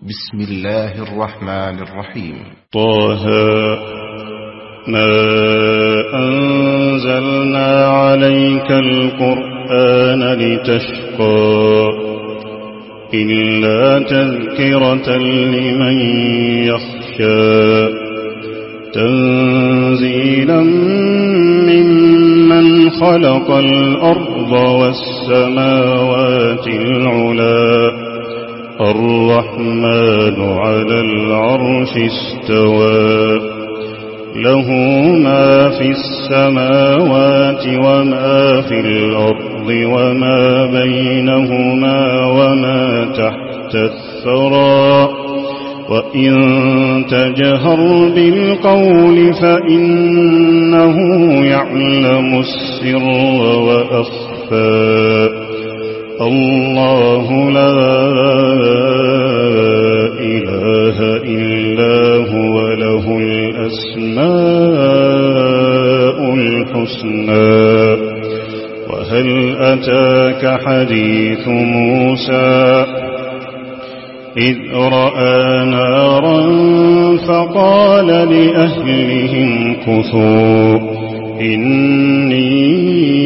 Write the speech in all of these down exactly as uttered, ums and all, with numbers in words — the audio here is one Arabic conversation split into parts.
بسم الله الرحمن الرحيم. طه ما أنزلنا عليك القرآن لتشقى إلا تذكرة لمن يخشى تنزيلا ممن خلق الأرض والسماوات العلى الرحمن على العرش استوى له ما في السماوات وما في الأرض وما بينهما وما تحت الثرى وإن تجهر بالقول فإنه يعلم السر وأخفى الله لا إله إلا هو له الأسماء الحسنى وهل أتاك حديث موسى إذ رأى نارا فقال لأهلهم كثوا إني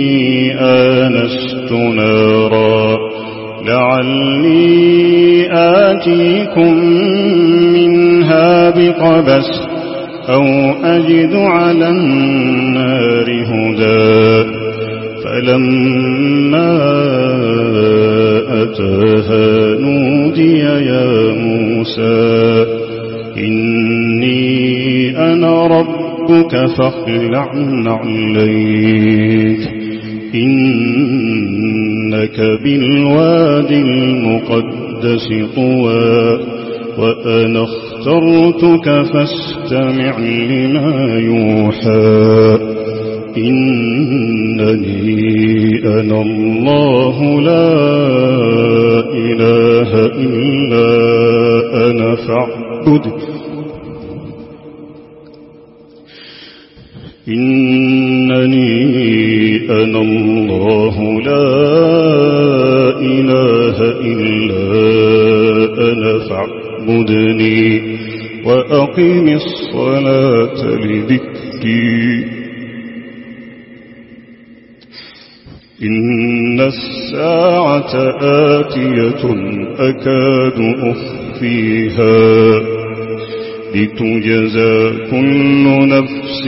آنست نارا لعلي آتيكم منها بقبس أو أجد على النار هدى فلما أتاها نودي يا موسى إني أنا ربك فاخلع نعليك إنك بالوادي المقدس طوى وأنا اخترتك فاستمع لما يوحى إنني أنا الله لا إله إلا أنا فاعبد إنني أنا الله لا إله إلا أنا فاعبدني وأقم الصلاة لذكري إن الساعة آتية أكاد أخفيها لتجزى كل نفس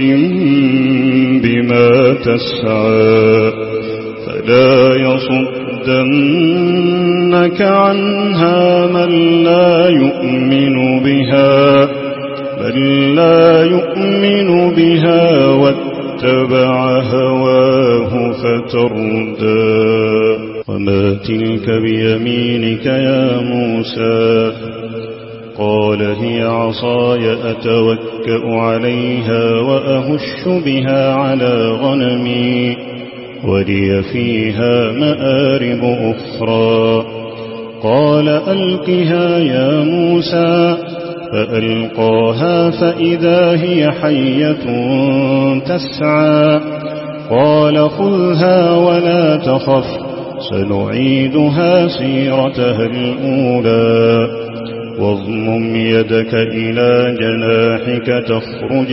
بما تسعى فلا يصدنك عنها من لا يؤمن بها من لا يؤمن بها واتبع هواه فتردى وما تلك بيمينك يا موسى قال هي عصاي أتوكأ عليها وأهش بها على غنمي ولي فيها مآرب أخرى قال ألقها يا موسى فألقاها فإذا هي حية تسعى قال خذها ولا تخف سنعيدها سيرتها الأولى واضمم يدك إلى جناحك تخرج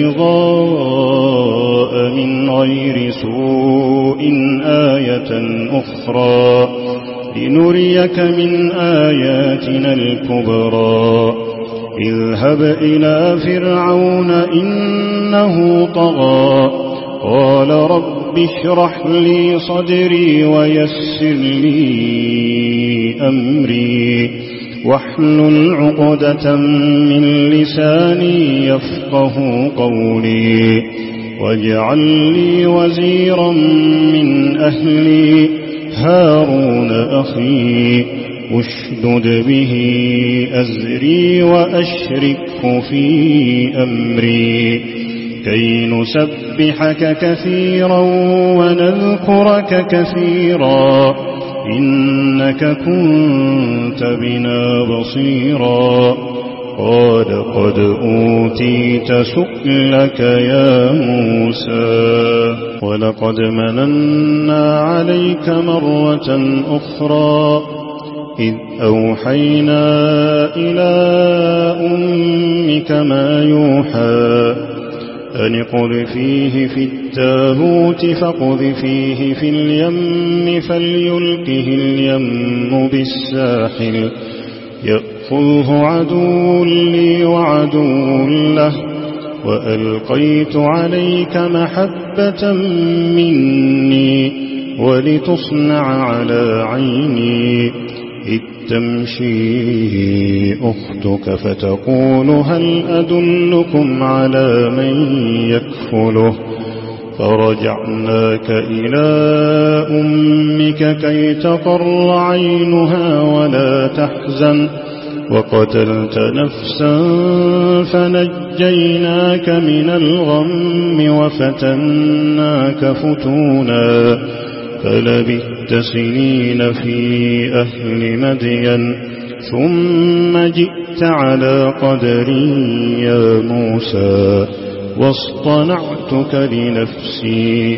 بيضاء من غير سوء آية أخرى لنريك من آياتنا الكبرى اذهب إلى فرعون إنه طغى قال رب اشرح لي صدري ويسر لي أمري واحلل عقدة من لساني يفقه قولي واجعل لي وزيرا من أهلي هارون أخي اشدد به أزري وأشركه في أمري كي نسبحك كثيرا ونذكرك كثيرا إنك كنت بنا بصيرا قال قد أوتيت سؤلك يا موسى ولقد مننا عليك مرة أخرى إذ أوحينا إلى أمك ما يوحى أن اقذفيه في التابوت فاقذفيه في اليم فليلقه اليم بالساحل يأخذه عدو لي وعدو له وألقيت عليك محبة مني ولتصنع على عيني إذ تمشي أختك فتقول هل أدلكم على من يكفله فرجعناك إلى أمك كي تقر عينها ولا تحزن وقتلت نفسا فنجيناك من الغم وفتناك فتونا فلبثت سنين في أهل مدين ثم جئت على قدري يا موسى واصطنعتك لنفسي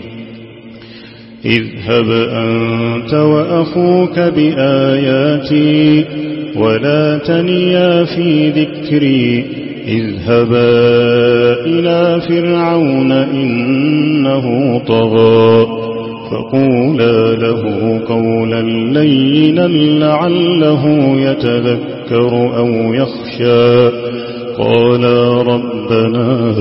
اذهب أنت وأخوك بآياتي ولا تنيا في ذكري اذهبا إلى فرعون إنه طغى فقولا له قولا لينا لعله يتذكر أو يخشى قالا ربنا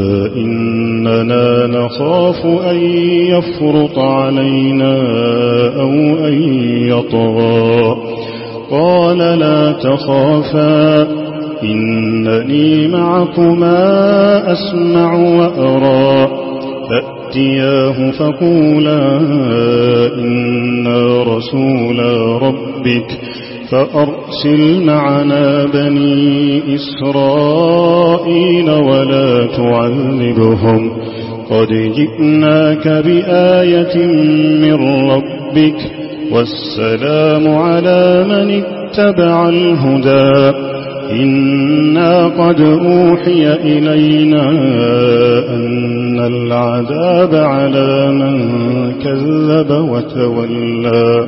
إننا نخاف أن يفرط علينا أو أن يطغى قال لا تخافا إنني معكما أسمع وأرى فأتياه فقولا إنا رسولا ربك فأرسل معنا بني إسرائيل ولا تعذبهم قد جئناك بآية من ربك والسلام على من اتبع الهدى إنا قد أوحي إلينا أن العذاب على من كذب وتولى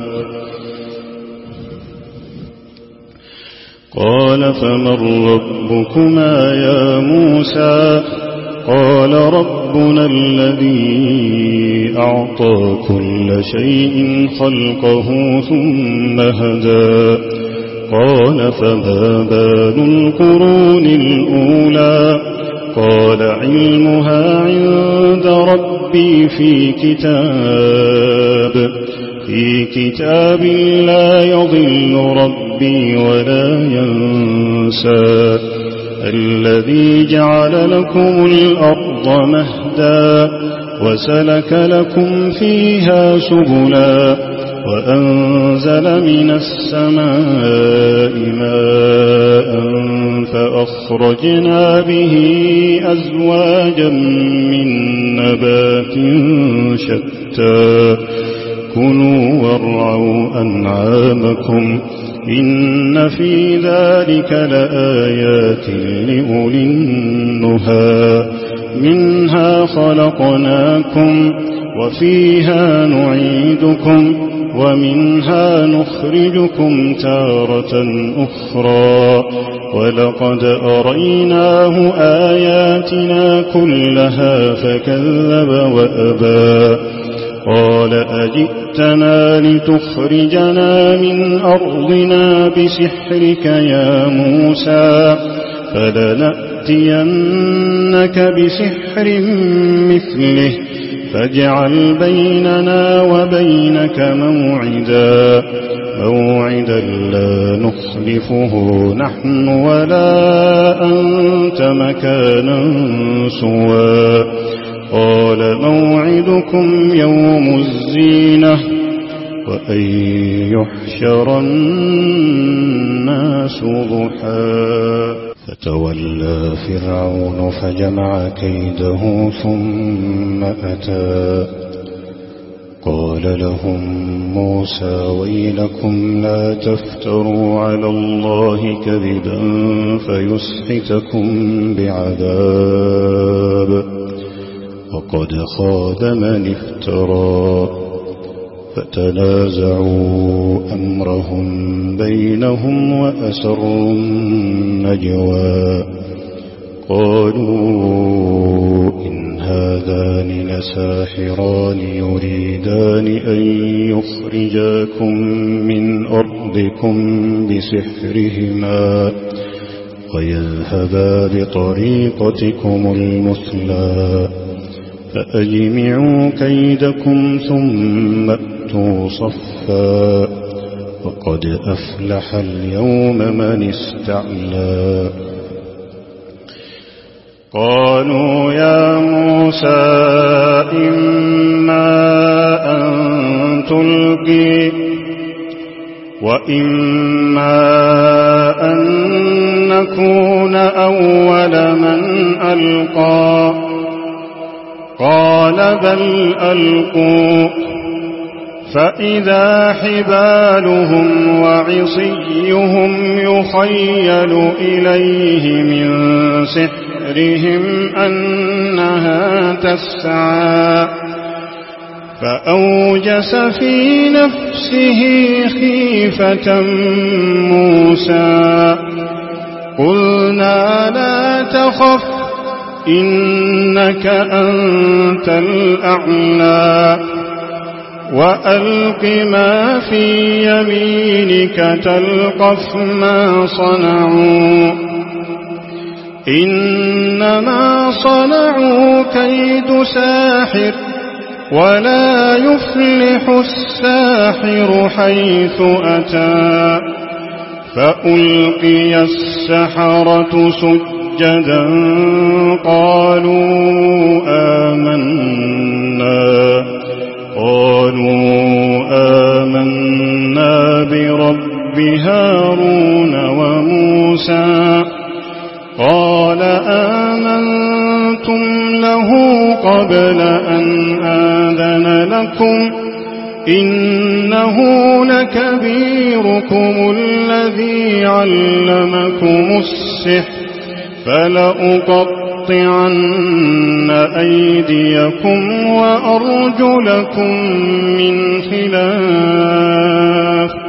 قال فمن ربكما يا موسى قال ربنا الذي أعطى كل شيء خلقه ثم هدى قال فما بال القرون الأولى قال علمها عند ربي في كتاب في كتاب لا يضل ربي ولا ينسى الذي جعل لكم الأرض مهدا وسلك لكم فيها سبلا وأنزل من السماء ماء فأخرجنا به أزواجا من نبات شتى كلوا وارعوا أنعامكم إن في ذلك لآيات لأولي النهى منها خلقناكم وفيها نعيدكم ومنها نخرجكم تارة أخرى ولقد أريناه آياتنا كلها فكذب وأبى قال أجئتنا لتخرجنا من أرضنا بسحرك يا موسى فلنأتينك بسحر مثله فاجعل بيننا وبينك موعدا موعدا لا نخلفه نحن ولا أنت مكانا سوى قال موعدكم يوم الزينة وأن يحشر الناس ضحى فتولى فرعون فجمع كيده ثم أتى قال لهم موسى ويلكم لا تفتروا على الله كذبا فيسحتكم بعذاب وقد خاب من افترى فتنازعوا أمرهم بينهم وأسروا النجوى قالوا إن هذان لساحران يريدان أن يخرجاكم من أرضكم بسحرهما ويذهبا بطريقتكم المثلى فأجمعوا كيدكم ثم أتوا صفا وقد أفلح اليوم من استعلى قالوا يا موسى إما أن تلقي وإما أن نكون أول من ألقى قال بل ألقوا فإذا حبالهم وعصيهم يخيل إليه من سحرهم أنها تسعى فأوجس في نفسه خيفة موسى قلنا لا تخف إنك أنت الأعلى وألق ما في يمينك تلقف ما صنعوا إنما صنعوا كيد ساحر ولا يفلح الساحر حيث أتى فألقي السحرة سجدا قالوا آمنا قالوا آمنا برب هارون وموسى قال آمنتم له قبل أن آذن لكم إنه لكبيركم الذي علمكم السحر فلأقطعن أيديكم وأرجلكم من خلاف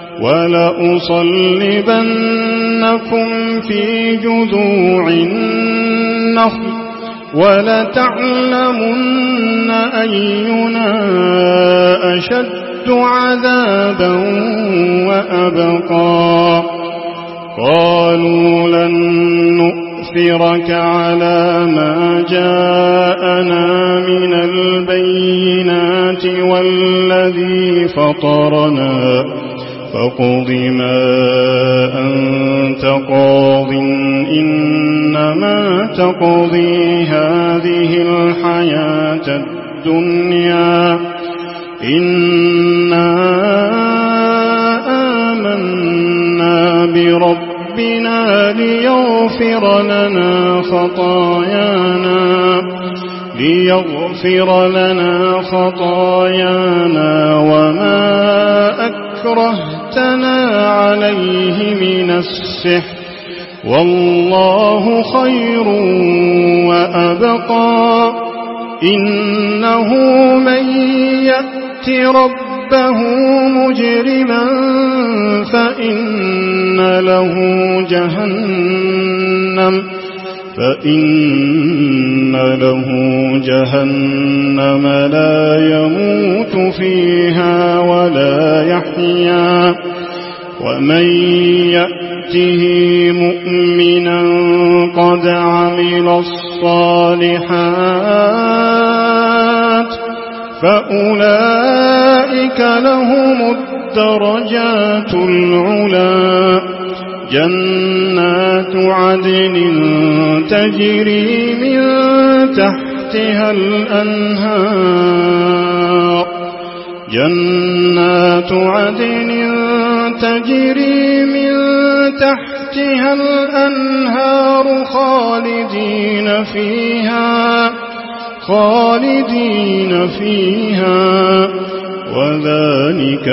ولأصلبنكم في جذوع النخل ولتعلمن أينا أشد عذابا وأبقى قالوا لن نؤثرك على ما جاءنا من البينات والذي فطرنا فاقض ما أنت قاض إنما تقضي هذه الحياة الدنيا إنا آمنا بربنا ليغفر لنا خطايانا ليغفر لنا خطايانا وما أكرهتنا عليه من السحر والله خير وأبقى إنه من يأت ربه مجرما فإن له جهنم فإن له جهنم لا يموت فيها ولا يحيا ومن يأته مؤمنا قد عمل الصالحات فأولئك لهم الدرجات العلى جنات عدن تجري من تحتها الأنهار جنات عدن تجري من تحتها الأنهار خالدين فيها خالدين فيها وذلك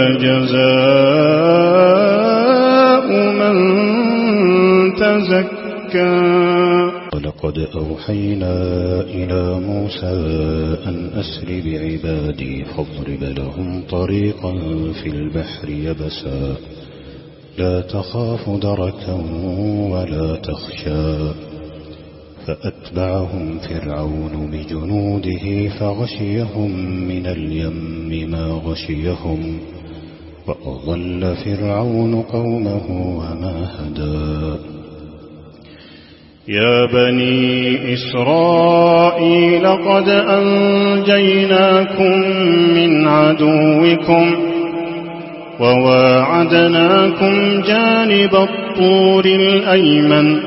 جزاء من تزكى. ولقد أوحينا إلى موسى أن أسر بعبادي فاضرب لهم طريقا في البحر يبسا لا تخاف دركا ولا تخشى فأتبعهم فرعون بجنوده فغشيهم من اليم ما غشيهم وأضل فرعون قومه وما هدى يا بني إسرائيل قد أنجيناكم من عدوكم وواعدناكم جانب الطور الأيمن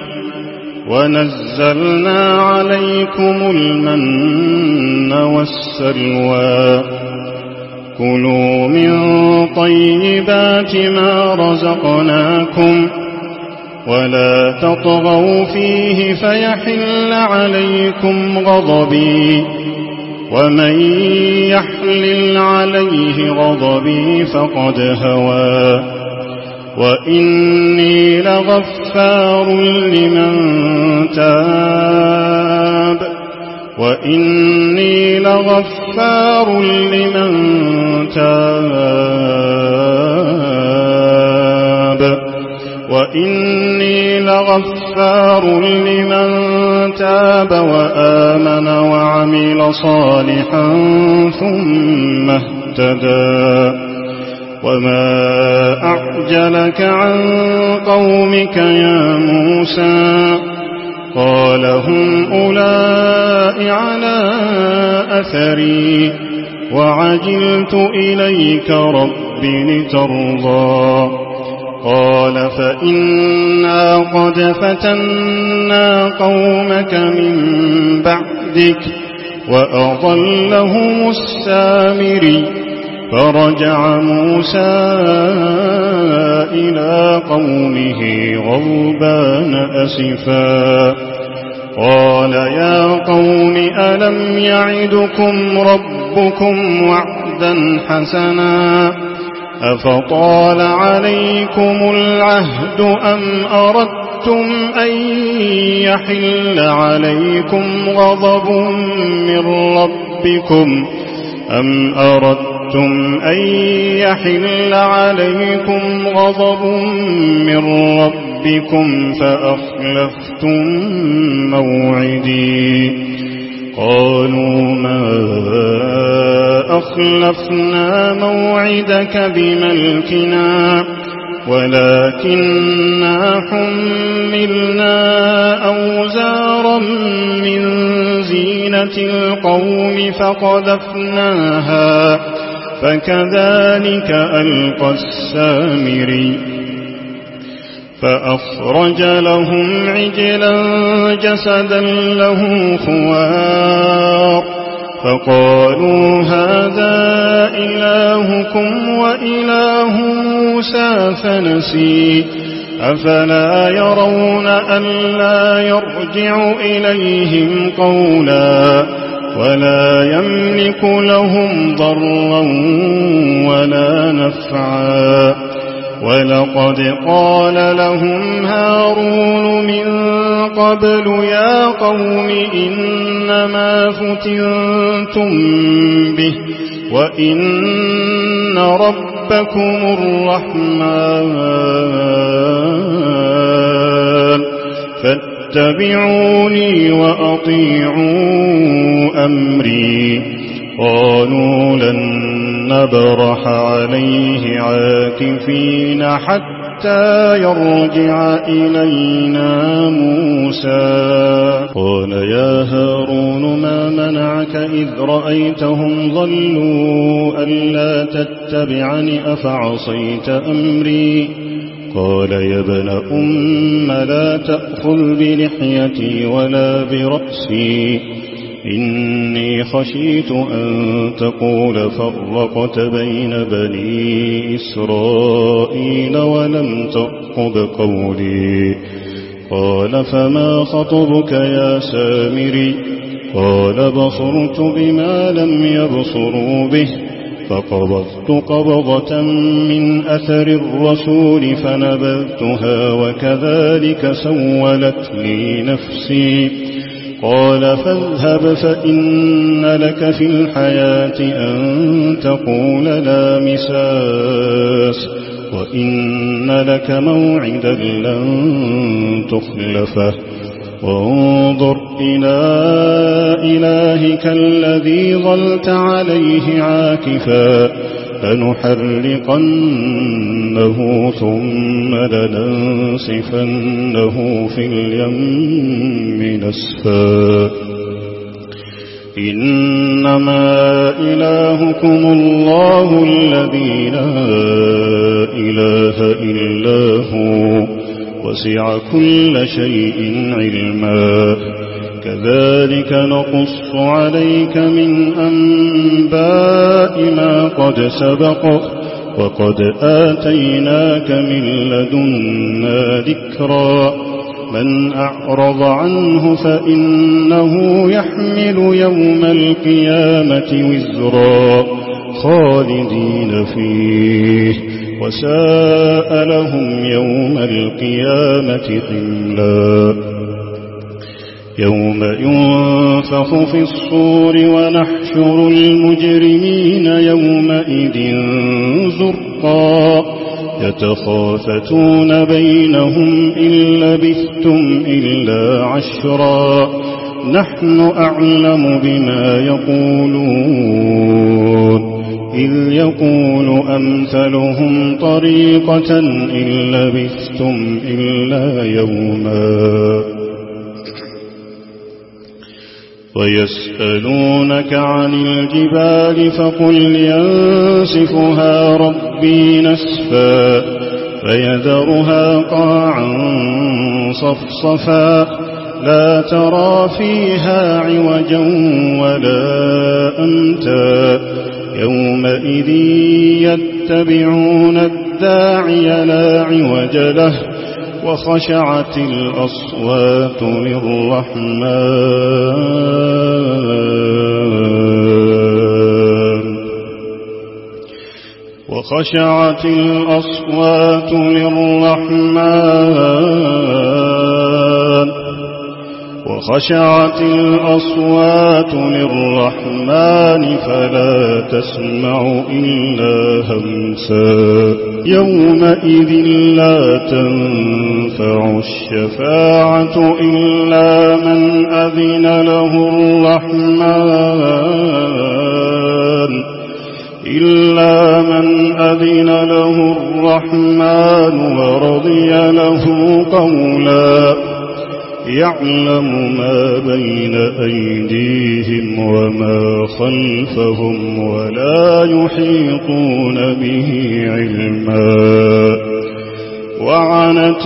ونزلنا عليكم المن والسلوى كلوا من طيبات ما رزقناكم ولا تطغوا فيه فيحل عليكم غضبي ومن يحلل عليه غضبي فقد هوى وإني لغفار لمن تاب وإني لغفار لمن تاب وإني لغفار لمن تاب وآمن وعمل صالحا ثم اهتدى وما أعجلك عن قومك يا موسى قال هم أولئك على أثري وعجلت إليك رب لترضى قال فإنا قد فتنا قومك من بعدك وأضلهم السامري فرجع موسى إلى قومه غضبان أسفا قال يا قوم ألم يعدكم ربكم وعدا حسنا أفطال عليكم العهد أم أردتم أن يحل عليكم غضب من ربكم أم أردتم أن يحل عليكم غضب من ربكم فأخلفتم موعدي قالوا ما أخلفنا موعدك بملكنا ولكننا حملنا أوزارا من زينة القوم فقذفناها فكذلك ألقى السامري فأخرج لهم عجلا جسدا له خوار فقالوا هذا إلهكم وإله موسى فنسي أفلا يرون ألا يرجع إليهم قولا ولا يملك لهم ضرا ولا نفعا ولقد قال لهم هارون من قبل يا قوم إنما فتنتم به وإن ربكم الرحمن فاتبعوني وأطيعوا أمري قالوا لن نبرح عليه عاكفين حتى يرجع إلينا موسى قال يا هارون ما منعك إذ رأيتهم ضلوا ألا تتبعني أفعصيت أمري قال يا ابن أم لا تأخذ بلحيتي ولا برأسي إني خشيت أن تقول فرقت بين بني إسرائيل ولم تأخذ قولي قال فما خطبك يا سامري قال بصرت بما لم يبصروا به فقبضت قبضة من أثر الرسول فنبذتها وكذلك سولت لي نفسي. قال فاذهب فإن لك في الحياة أن تقول لا مساس وإن لك موعدا لن تخلفه وانظر إلى إلهك الذي ظلت عليه عاكفا لنحرقنه ثم لننسفنه في اليم نسفا. إنما إلهكم الله الذي لا إله إلا هو وسع كل شيء علما. كذلك نقص عليك من أنباء ما قد سبق وقد آتيناك من لدنا ذكرا. من أعرض عنه فإنه يحمل يوم القيامة وزرا خالدين فيه وساء لهم يوم القيامة حملا. يوم ينفخ في الصور ونحشر المجرمين يومئذ زرقا يتخافتون بينهم إن لبثتم إلا عشرا نحن أعلم بما يقولون إذ يقول أمثلهم طريقة إن لبثتم إلا يوما. ويسألونك عن الجبال فقل ينسفها ربي نسفا فيذرها قاعا صفصفا لا ترى فيها عوجا ولا أمتا. يومئذ يتبعون الداعي لا عوج له وخشعت الأصوات للرحمن وخشعت الأصوات للرحمن وخشعت الأصوات للرحمن فلا تسمع إلا همسا. يومئذ لا تنفع الشفاعة إلا من أذن له الرحمن إلا من أذن له الرحمن ورضي له قولا. يعلم ما بين أيديهم وما خلفهم ولا يحيطون به علما. وعنت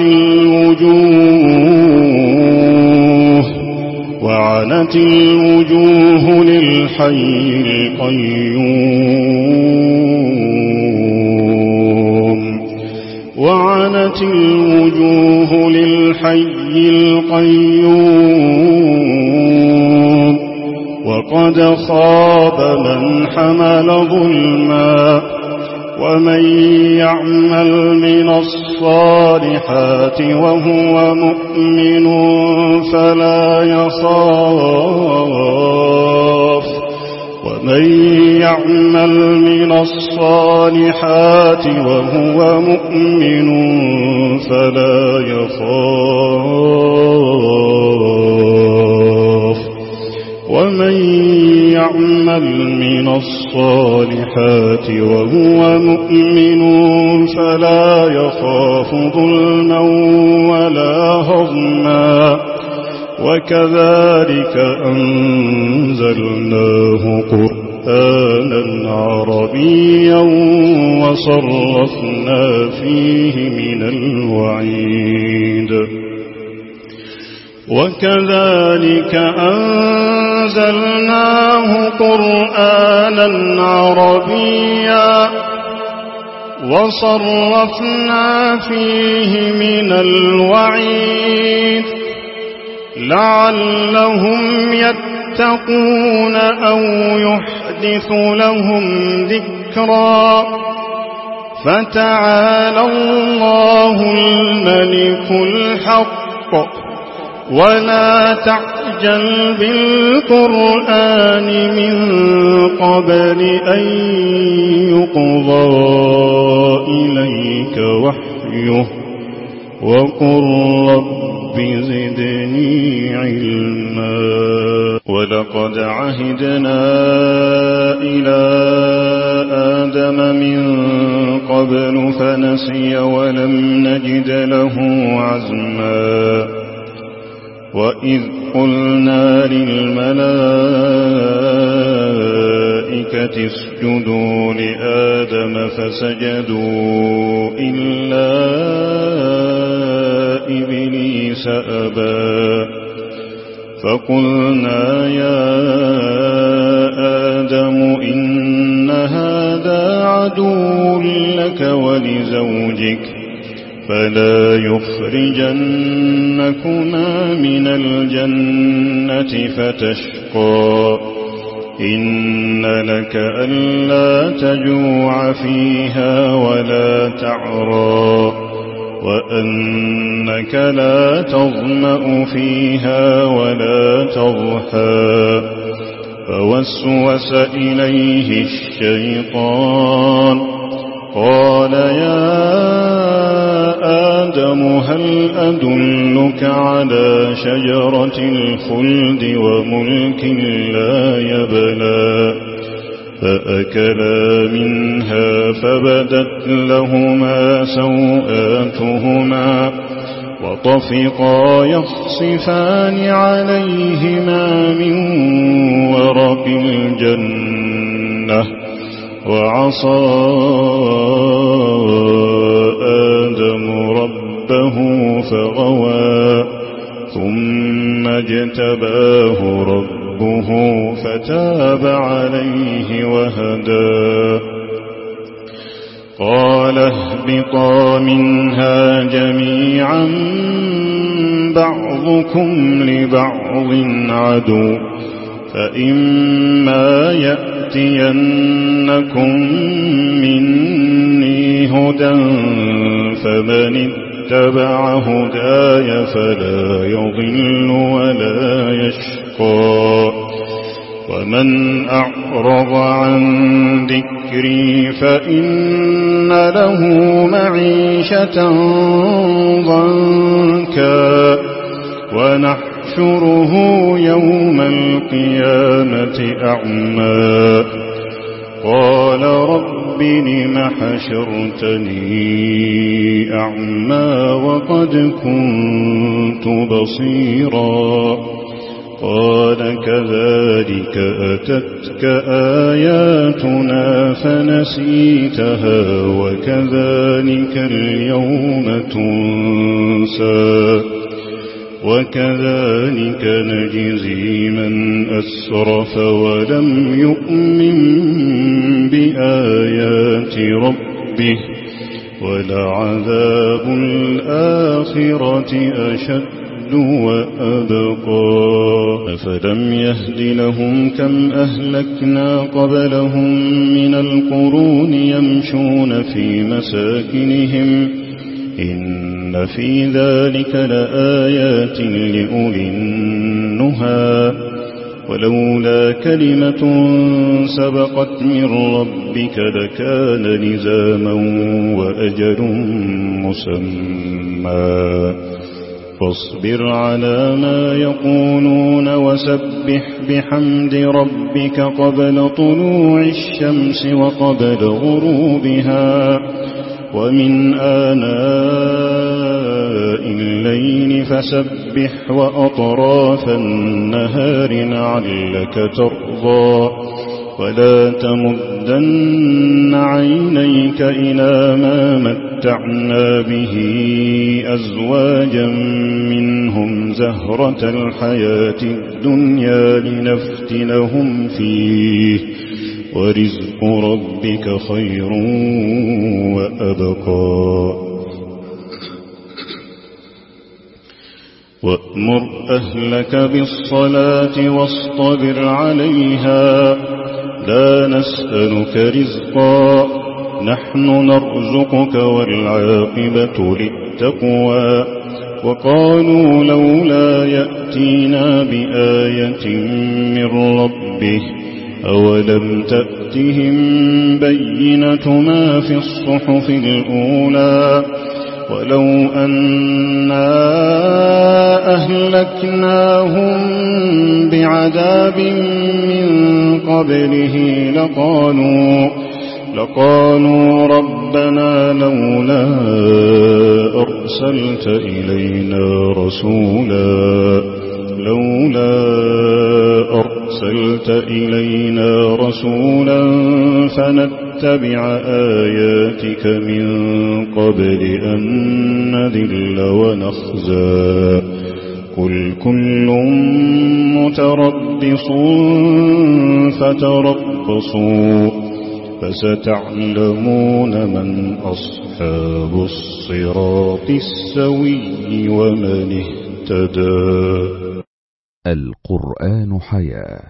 الوجوه وعنت الوجوه للحي القيوم وعنت الوجوه للحي القيوم وقد خاب من حمل ظلما. ومن يعمل من الصالحات وهو مؤمن فلا يخاف ومن يعمل من الصالحات وهو مؤمن فلا يخاف ومن يعمل من الصالحات وهو مؤمن فلا يخاف ظلما ولا هضما. وكذلك أنزلناه قرآنا عربيا وصرفنا فيه من الوعيد. وكذلك أنزلناه قرآنا عربيا وصرفنا فيه من الوعيد لعلهم يتقون أو يحدثون يحدث لهم ذكرا فتعالى الله الملك الحق ولا تعجل بالقرآن من قبل أن يقضى إليك وحيه وقل رب زدني علما ولقد عهدنا إلى آدم من قبل فنسي ولم نجد له عزما وإذ قلنا للملائكة اسجدوا لآدم فسجدوا إلا إبليس أبى فقلنا يا آدم إن هذا عدو لك ولزوجك فلا يخرجنكما من الجنة فتشقى إن لك ألا تجوع فيها ولا تعرى وأنك لا تظمأ فيها ولا تضحى فوسوس إليه الشيطان قال يا آدم هل أدلك على شجرة الخلد وملك لا يبلى فأكلا منها فبدت لهما سوآتهما وطفقا يخصفان عليهما من ورق الجنة وعصى آدم ربه فغوى ثم اجتباه ربه فتاب عليه وهدى قال اهبطا منها جميعا بعضكم لبعض عدو فإما يأتينكم مني هدى فمن اتبع هداي فلا يضل ولا يشقى ومن أعرض عن ذكري فإن له معيشة ضنكا ونحشره يوم القيامة أعمى قال رب لم حشرتني أعمى وقد كنت بصيرا قال كذلك أتتك آياتنا فنسيتها وكذلك اليوم تنسى وكذلك نجزي من أسرف ولم يؤمن بآيات ربه ولعذاب الآخرة أشد وأبقى أفلم يهد لهم كم أهلكنا قبلهم من القرون يمشون في مساكنهم إن في ذلك لآيات لأولي النهى ولولا كلمة سبقت من ربك لكان لزاما وأجل مسمى فاصبر على ما يقولون وسبح بحمد ربك قبل طلوع الشمس وقبل غروبها ومن آناء الليل فسبح وأطراف النهار لعلك ترضى ولا تمدن عينيك إلى ما متعنا به أزواجا منهم زهرة الحياة الدنيا لنفتنهم فيه ورزق ربك خير وأبقى وأمر أهلك بالصلاة واصطبر عليها لا نسألك رزقا نحن نرزقك والعاقبة للتقوى وقالوا لولا يأتينا بآية من ربه أولم تأتهم بينة ما في الصحف الأولى ولو أنا أهلكناهم بعذاب من قبله لقالوا لقالوا ربنا لولا أرسلت إلينا رسولا لولا أرسلت إلينا رسولا فنتبع آياتك من قبل أن نذل ونخزى قل كل متربص فتربصوا فستعلمون من أصحاب الصراط السوي ومن اهتدى. القرآن حياة.